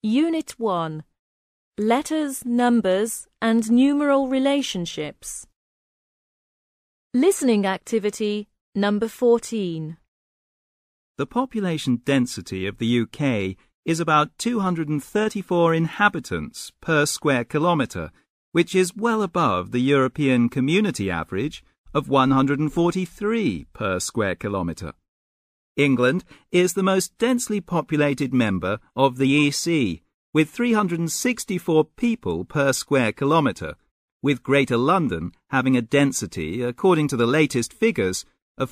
Unit 1. Letters, numbers, and numeral relationships. Listening activity number 14. The population density of the UK is about 234 inhabitants per square kilometre, which is well above the European Community average of 143 per square kilometre. England is the most densely populated member of the EC, with 364 people per square kilometre, with Greater London having a density, according to the latest figures, of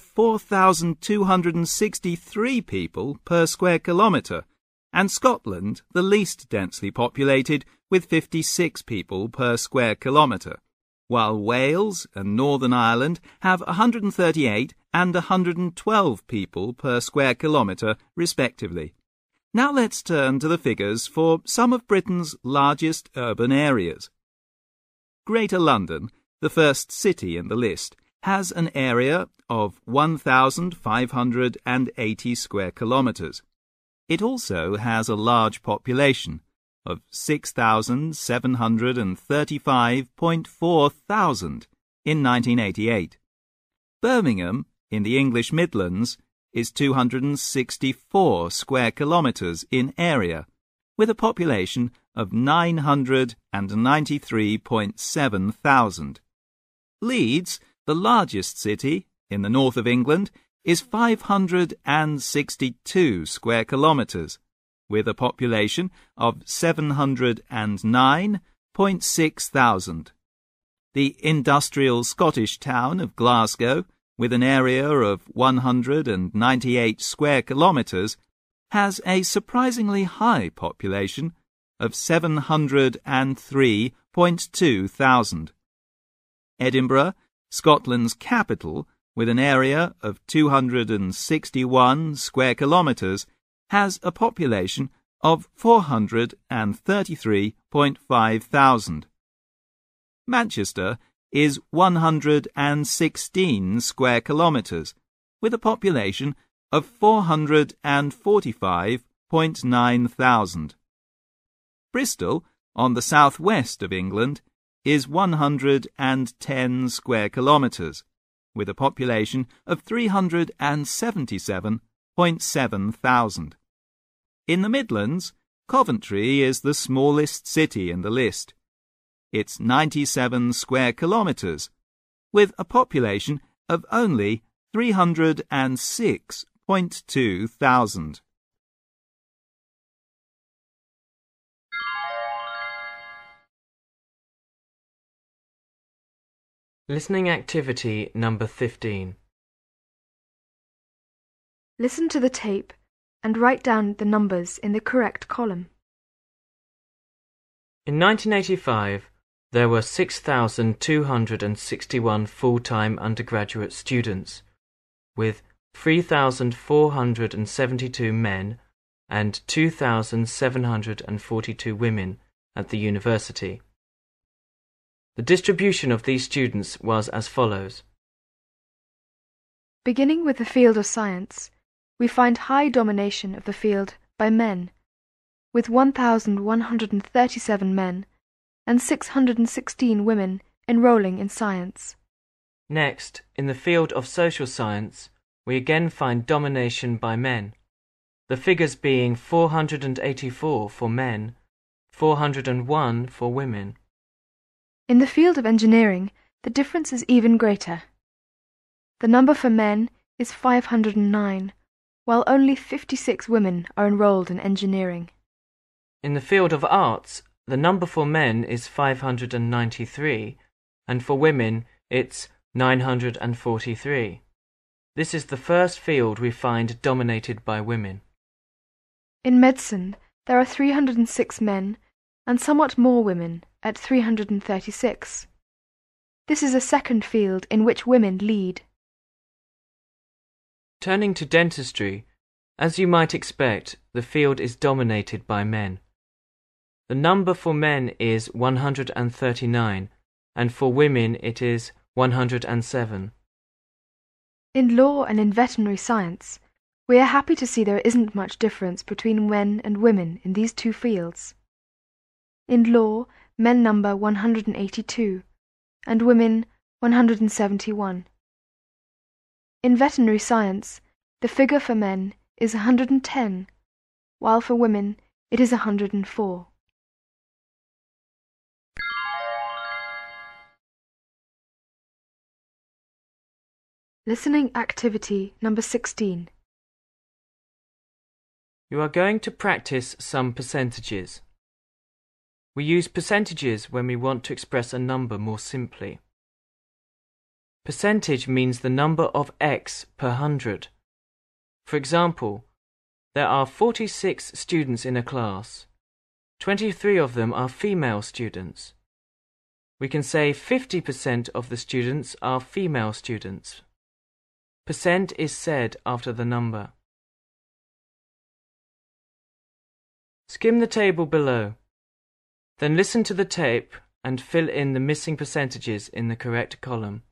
4,263 people per square kilometre, and Scotland the least densely populated with 56 people per square kilometre, while Wales and Northern Ireland have 138 and 112 people per square kilometre respectively. Now let's turn to the figures for some of Britain's largest urban areas. Greater London, the first city in the list, has an area of 1,580 square kilometres. It also has a large population of 6,735.4 thousand in 1988. Birmingham, in the English Midlands, is 264 square kilometres in area, with a population of 993.7 thousand. Leeds, the largest city in the north of England, is 562 square kilometres, with a population of 709.6 thousand. The industrial Scottish town of Glasgow, with an area of 198 square kilometres, has a surprisingly high population of 703.2 thousand. Edinburgh, Scotland's capital, with an area of 261 square kilometres, has a population of 433.5 thousand. Manchester is 116 square kilometres, with a population of 445.9 thousand. Bristol, on the southwest of England, is 110 square kilometres, with a population of 377.7 thousand. In the Midlands, Coventry is the smallest city in the list. It's 97 square kilometres, with a population of only 306.2 thousand. Listening activity number 15. Listen to the tape and write down the numbers in the correct column. In 1985, there were 6,261 full-time undergraduate students, with 3,472 men and 2,742 women at the university. The distribution of these students was as follows. Beginning with the field of science, we find high domination of the field by men, with 1,137 men and 616 women enrolling in science. Next, in the field of social science, we again find domination by men, the figures being 484 for men, 401 for women. In the field of engineering, the difference is even greater. The number for men is 509, while only 56 women are enrolled in engineering. In the field of arts, the number for men is 593, and for women it's 943. This is the first field we find dominated by women. In medicine, there are 306 men and somewhat more women at 336. This is a second field in which women lead. Turning to dentistry, as you might expect, the field is dominated by men. The number for men is 139, and for women it is 107. In law and in veterinary science, We are happy to see there isn't much difference between men and women in these two fields. In law, men number 182, and women 171. In veterinary science, the figure for men is 110, while for women it is 104. Listening activity number 16. You are going to practice some percentages. We use percentages when we want to express a number more simply. Percentage means the number of X per 100. For example, there are 46 students in a class. 23 of them are female students. We can say 50% of the students are female students. Percent is said after the number. Skim the table below. Then listen to the tape and fill in the missing percentages in the correct column.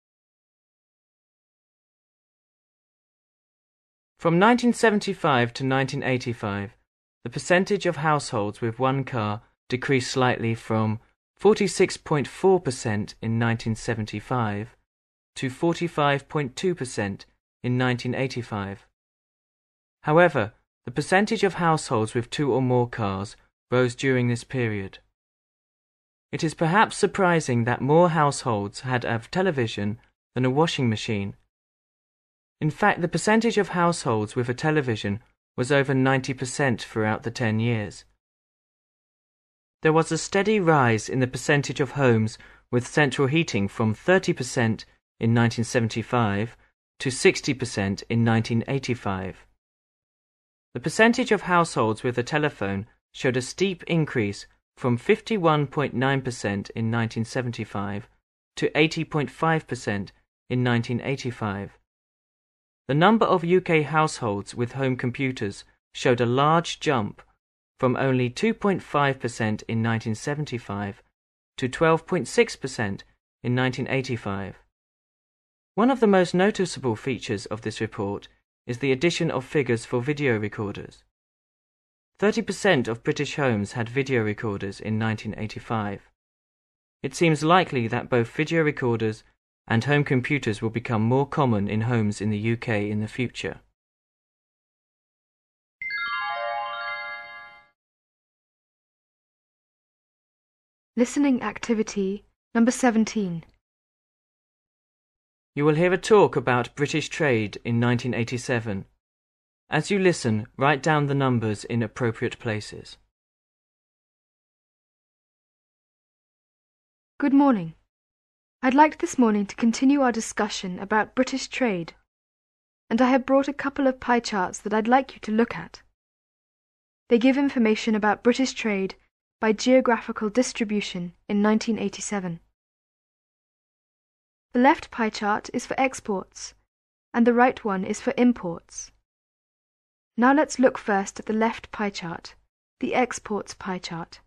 From 1975 to 1985, the percentage of households with one car decreased slightly from 46.4% in 1975 to 45.2% in 1985. However, the percentage of households with two or more cars rose during this period. It is perhaps surprising that more households had a television than a washing machine. In fact, the percentage of households with a television was over 90% throughout the 10 years. There was a steady rise in the percentage of homes with central heating from 30% in 1975 to 60% in 1985. The percentage of households with a telephone showed a steep increase from 51.9% in 1975 to 80.5% in 1985. The number of UK households with home computers showed a large jump from only 2.5% in 1975 to 12.6% in 1985. One of the most noticeable features of this report is the addition of figures for video recorders. 30% of British homes had video recorders in 1985. It seems likely that both video recorders and home computers will become more common in homes in the UK in the future. Listening activity number 17. You will hear a talk about British trade in 1987. As you listen, write down the numbers in appropriate places. Good morning. I'd like this morning to continue our discussion about British trade, and I have brought a couple of pie charts that I'd like you to look at. They give information about British trade by geographical distribution in 1987. The left pie chart is for exports, and the right one is for imports. Now let's look first at the left pie chart, the exports pie chart.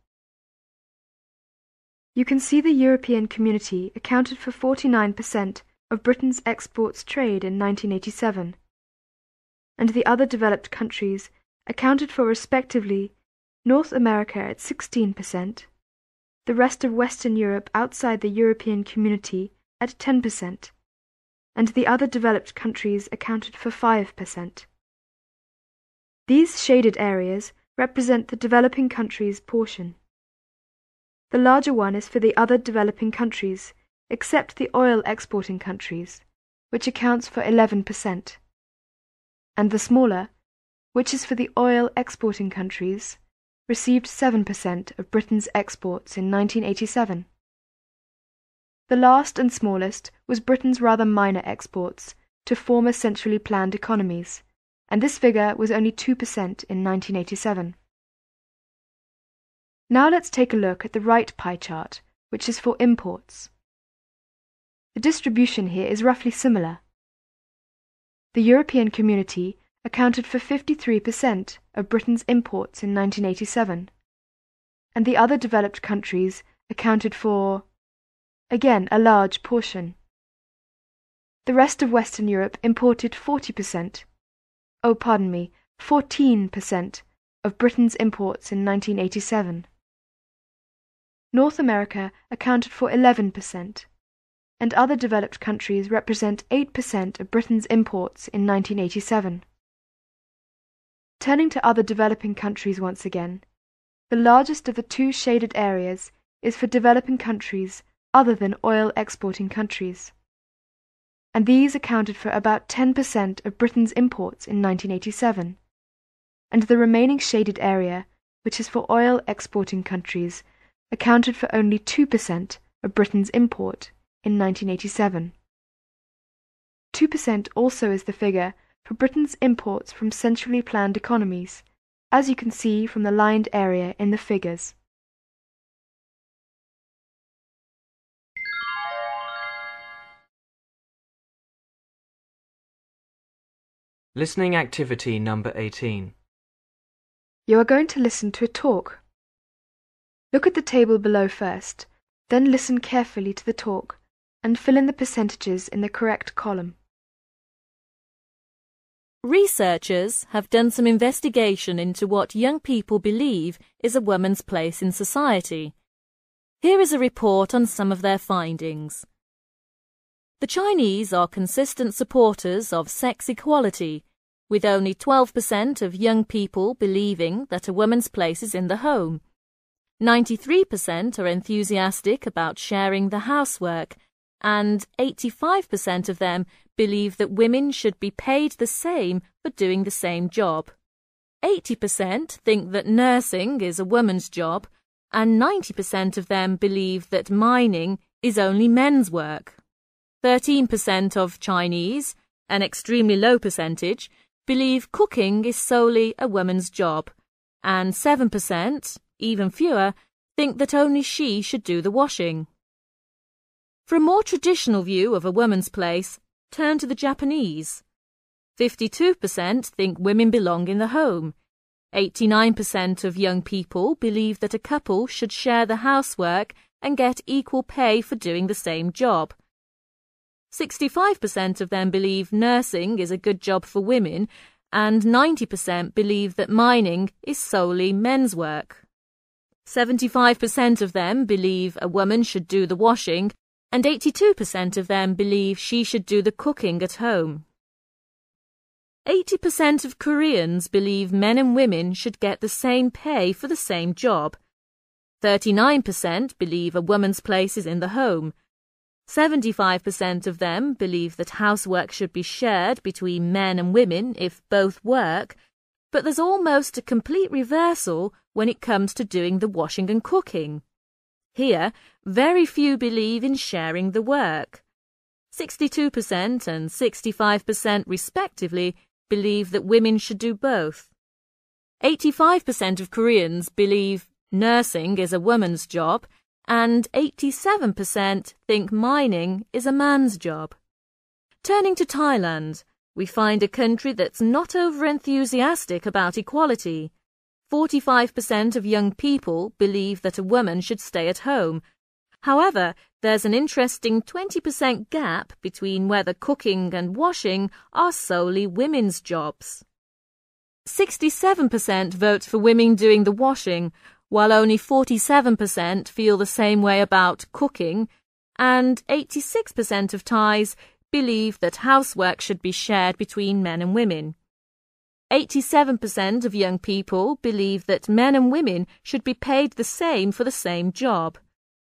You can see the European Community accounted for 49% of Britain's exports trade in 1987, and the other developed countries accounted for respectively North America at 16%, the rest of Western Europe outside the European Community at 10%, and the other developed countries accounted for 5%. These shaded areas represent the developing countries' portion. The larger one is for the other developing countries, except the oil exporting countries, which accounts for 11%, and the smaller, which is for the oil exporting countries, received 7% of Britain's exports in 1987. The last and smallest was Britain's rather minor exports to former centrally planned economies, and this figure was only 2% in 1987. Now let's take a look at the right pie chart, which is for imports. The distribution here is roughly similar. The European Community accounted for 53% of Britain's imports in 1987, and the other developed countries accounted for, again, a large portion. The rest of Western Europe imported 40%, 14% of Britain's imports in 1987. North America accounted for 11%, and other developed countries represent 8% of Britain's imports in 1987. Turning to other developing countries once again, the largest of the two shaded areas is for developing countries other than oil-exporting countries, and these accounted for about 10% of Britain's imports in 1987, and the remaining shaded area, which is for oil-exporting countries, accounted for only 2% of Britain's import in 1987. 2% also is the figure for Britain's imports from centrally planned economies, as you can see from the lined area in the figures. Listening activity number 18. You are going to listen to a talk. Look at the table below first, then listen carefully to the talk and fill in the percentages in the correct column. Researchers have done some investigation into what young people believe is a woman's place in society. Here is a report on some of their findings. The Chinese are consistent supporters of sex equality, with only 12% of young people believing that a woman's place is in the home. 93% are enthusiastic about sharing the housework, and 85% of them believe that women should be paid the same for doing the same job. 80% think that nursing is a woman's job, and 90% of them believe that mining is only men's work. 13% of Chinese, an extremely low percentage, believe cooking is solely a woman's job, and 7%, even fewer, think that only she should do the washing. For a more traditional view of a woman's place, turn to the Japanese. 52% think women belong in the home. 89% of young people believe that a couple should share the housework and get equal pay for doing the same job. 65% of them believe nursing is a good job for women, and 90% believe that mining is solely men's work. 75% of them believe a woman should do the washing, and 82% of them believe she should do the cooking at home. 80% of Koreans believe men and women should get the same pay for the same job. 39% believe a woman's place is in the home. 75% of them believe that housework should be shared between men and women if both work, but there's almost a complete reversal when it comes to doing the washing and cooking. Here, very few believe in sharing the work. 62% and 65% respectively believe that women should do both. 85% of Koreans believe nursing is a woman's job, and 87% think mining is a man's job. Turning to Thailand, we find a country that's not over-enthusiastic about equality. 45% of young people believe that a woman should stay at home. However, there's an interesting 20% gap between whether cooking and washing are solely women's jobs. 67% vote for women doing the washing, while only 47% feel the same way about cooking, and 86% of Thais believe that housework should be shared between men and women. 87% of young people believe that men and women should be paid the same for the same job.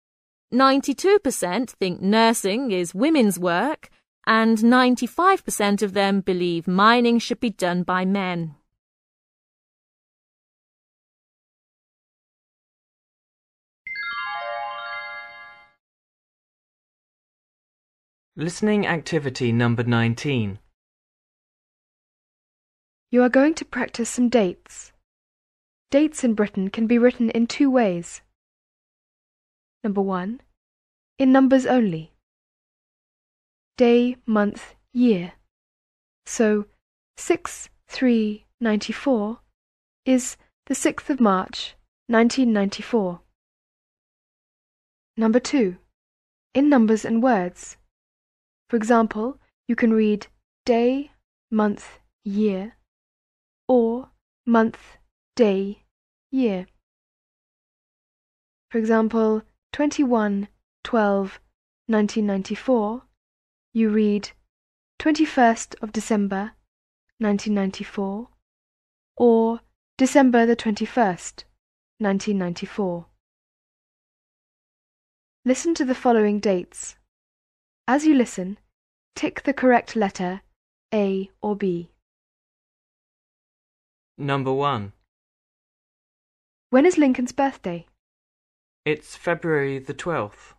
92% think nursing is women's work, and 95% of them believe mining should be done by men. Listening activity number 19. You are going to practice some dates. Dates in Britain can be written in two ways. Number 1, in numbers only. Day, month, year. So 6/3/94 is the 6th of March, 1994. Number 2, in numbers and words. For example, you can read day, month, year or month, day, year. For example, 21/12/1994, you read 21st of December, 1994, or December the 21st, 1994. Listen to the following dates. As you listen, tick the correct letter, A or B. Number 1. When is Lincoln's birthday? It's February the 12th.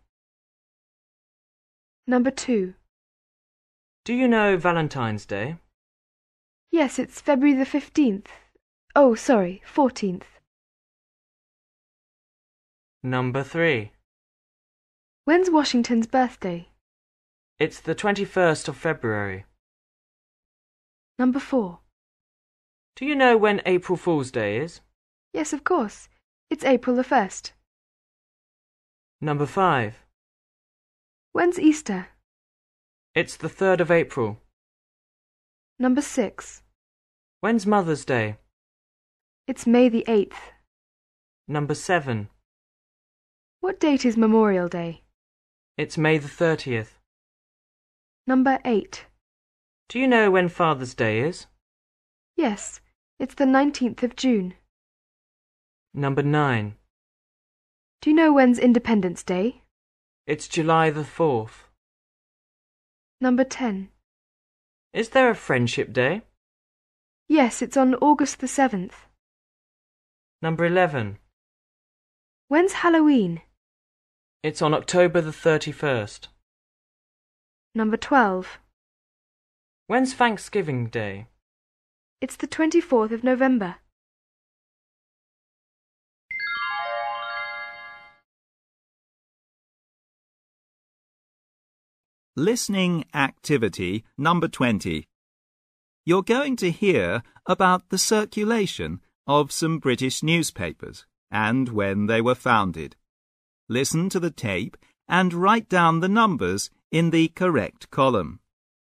Number 2. Do you know Valentine's Day? Yes, it's February the 15th. Oh, sorry, 14th. Number 3. When's Washington's birthday? It's the 21st of February. Number 4. Do you know when April Fool's Day is? Yes, of course. It's April the 1st. Number 5. When's Easter? It's the 3rd of April. Number 6. When's Mother's Day? It's May the 8th. Number 7. What date is Memorial Day? It's May the 30th. Number 8. Do you know when Father's Day is? Yes, it's the 19th of June. Number 9. Do you know when's Independence Day? It's July the 4th. Number 10. Is there a Friendship Day? Yes, it's on August the 7th. Number 11. When's Halloween? It's on October the 31st. Number 12. When's Thanksgiving Day? It's the 24th of November. Listening activity number 20. You're going to hear about the circulation of some British newspapers and when they were founded. Listen to the tape and write down the numbers in the correct column.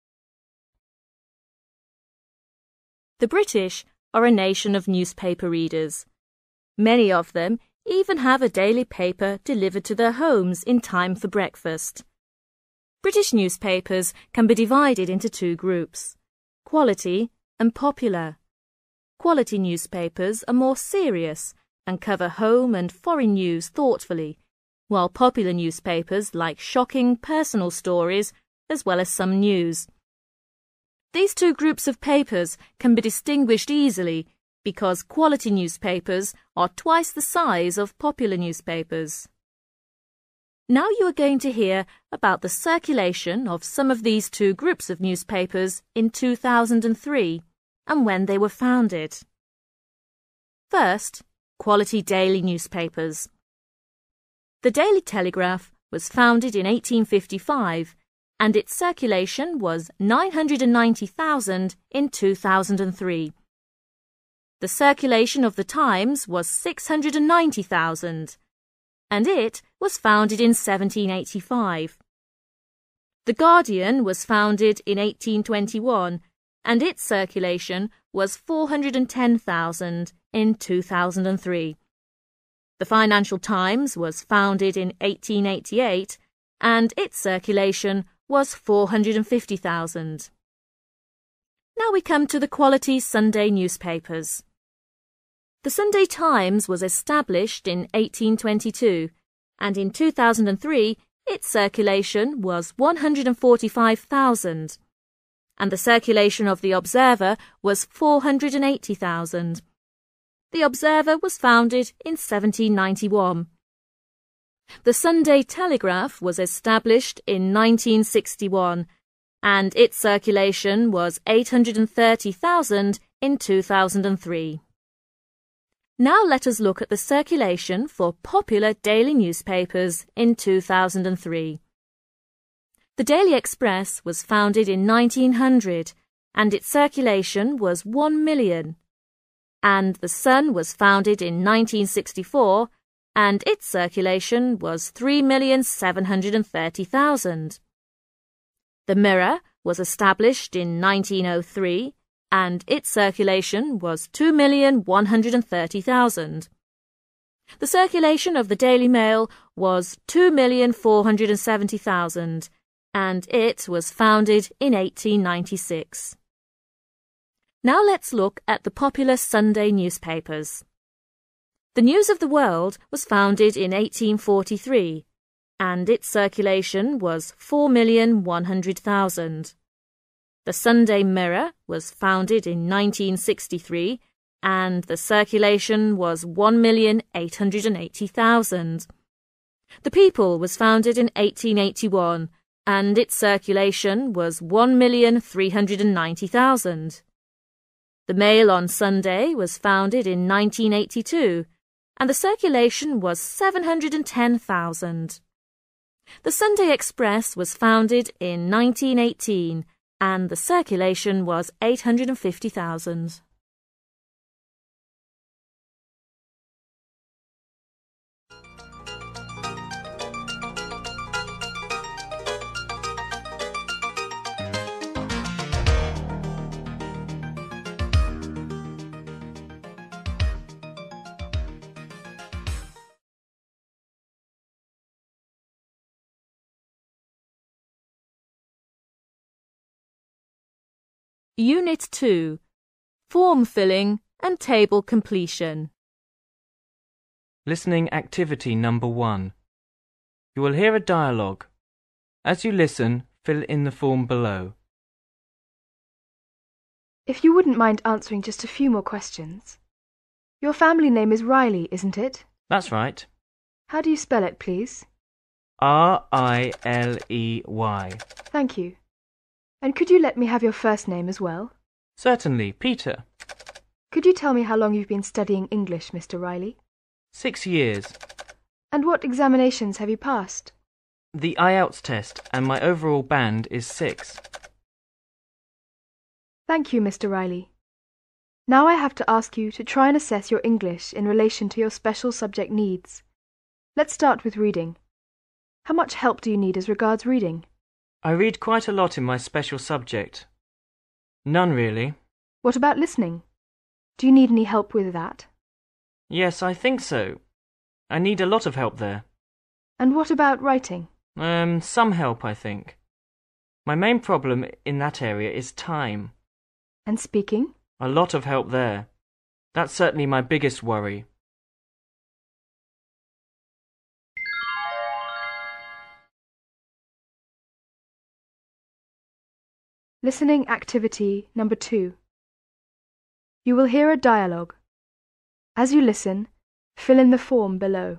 The British are a nation of newspaper readers. Many of them even have a daily paper delivered to their homes in time for breakfast. British newspapers can be divided into two groups, quality and popular. Quality newspapers are more serious and cover home and foreign news thoughtfully, while popular newspapers like shocking personal stories as well as some news. These two groups of papers can be distinguished easily because quality newspapers are twice the size of popular newspapers. Now you are going to hear about the circulation of some of these two groups of newspapers in 2003 and when they were founded. First, quality daily newspapers. The Daily Telegraph was founded in 1855 and its circulation was 990,000 in 2003. The circulation of the Times was 690,000 and it was founded in 1785. The Guardian was founded in 1821 and its circulation was 410,000 in 2003. The Financial Times was founded in 1888 and its circulation was 450,000. Now we come to the quality Sunday newspapers. The Sunday Times was established in 1822 and in 2003 its circulation was 145,000 and the circulation of the Observer was 480,000. The Observer was founded in 1791. The Sunday Telegraph was established in 1961 and its circulation was 830,000 in 2003. Now let us look at the circulation for popular daily newspapers in 2003. The Daily Express was founded in 1900 and its circulation was 1 million. And The Sun was founded in 1964 and its circulation was 3,730,000. The Mirror was established in 1903 and its circulation was 2,130,000. The circulation of the Daily Mail was 2,470,000, and it was founded in 1896. Now let's look at the popular Sunday newspapers. The News of the World was founded in 1843, and its circulation was 4,100,000. The Sunday Mirror was founded in 1963, and the circulation was 1,880,000. The People was founded in 1881, and its circulation was 1,390,000. The Mail on Sunday was founded in 1982, and the circulation was 710,000. The Sunday Express was founded in 1918, and the circulation was 850,000. Unit 2. Form filling and table completion. Listening activity number 1. You will hear a dialogue. As you listen, fill in the form below. If you wouldn't mind answering just a few more questions. Your family name is Riley, isn't it? That's right. How do you spell it, please? R-I-L-E-Y. Thank you. And could you let me have your first name as well? Certainly, Peter. Could you tell me how long you've been studying English, Mr. Riley? 6 years. And what examinations have you passed? The IELTS test, and my overall band is 6. Thank you, Mr. Riley. Now I have to ask you to try and assess your English in relation to your special subject needs. Let's start with reading. How much help do you need as regards reading? I read quite a lot in my special subject. None really. What about listening? Do you need any help with that? Yes, I think so. I need a lot of help there. And what about writing? Some help, I think. My main problem in that area is time. And speaking? A lot of help there. That's certainly my biggest worry. Listening activity number 2. You will hear a dialogue. As you listen, fill in the form below.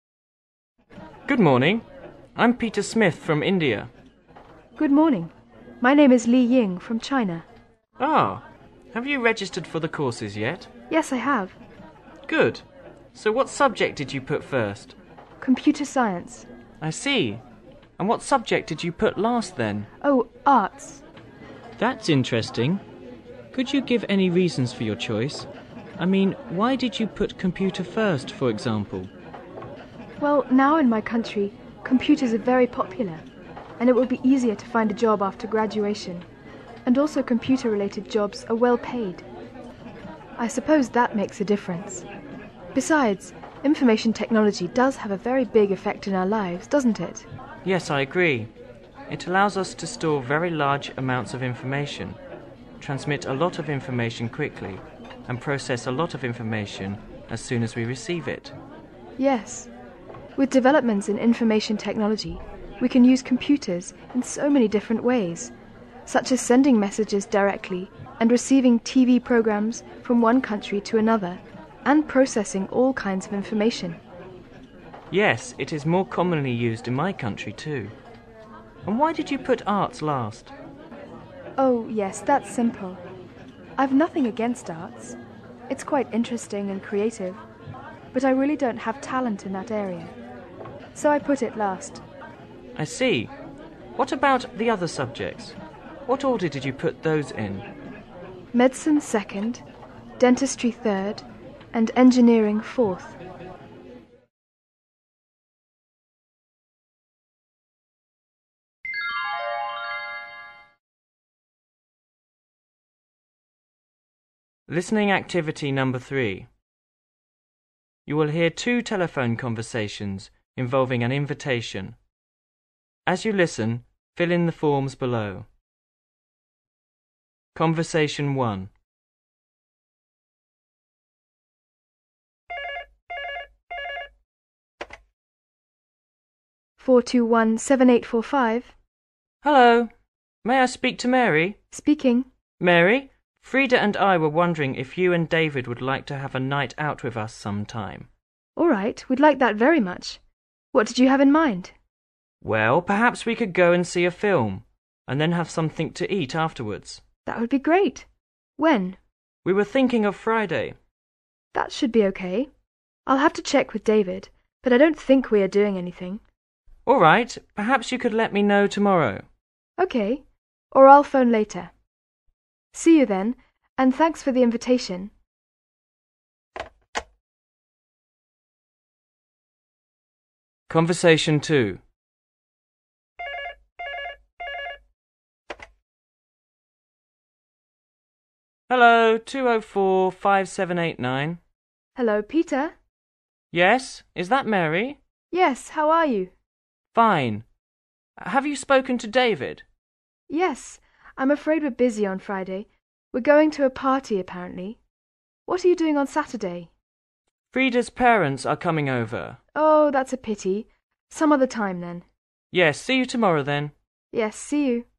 Good morning. I'm Peter Smith from India. Good morning. My name is Li Ying from China. Ah, have you registered for the courses yet? Yes, I have. Good. So what subject did you put first? Computer science. I see. And what subject did you put last then? Oh, arts. That's interesting. Could you give any reasons for your choice? I mean, why did you put computer first, for example? Well, now in my country, computers are very popular, and it will be easier to find a job after graduation. And also computer-related jobs are well paid. I suppose that makes a difference. Besides, information technology does have a very big effect in our lives, doesn't it? Yes, I agree. It allows us to store very large amounts of information, transmit a lot of information quickly, and process a lot of information as soon as we receive it. Yes. With developments in information technology, we can use computers in so many different ways, such as sending messages directly and receiving TV programs from one country to another, and processing all kinds of information. Yes, it is more commonly used in my country too. And why did you put arts last? Oh, yes, that's simple. I've nothing against arts. It's quite interesting and creative, but I really don't have talent in that area. So I put it last. I see. What about the other subjects? What order did you put those in? Medicine second, dentistry third, and engineering fourth. Listening activity number 3. You will hear 2 telephone conversations involving an invitation. As you listen, fill in the forms below. Conversation 1. Four two one 7845. Hello. May I speak to Mary? Speaking. Mary, Frida and I were wondering if you and David would like to have a night out with us sometime. All right, we'd like that very much. What did you have in mind? Well, perhaps we could go and see a film, and then have something to eat afterwards. That would be great. When? We were thinking of Friday. That should be okay. I'll have to check with David, but I don't think we are doing anything. All right, perhaps you could let me know tomorrow. Okay, or I'll phone later. See you then, and thanks for the invitation. Conversation 2. Hello, 204-5789. Hello, Peter. Yes, is that Mary? Yes, how are you? Fine. Have you spoken to David? Yes, I'm afraid we're busy on Friday. We're going to a party, apparently. What are you doing on Saturday? Frida's parents are coming over. Oh, that's a pity. Some other time, then. Yes, see you tomorrow then. Yes, see you.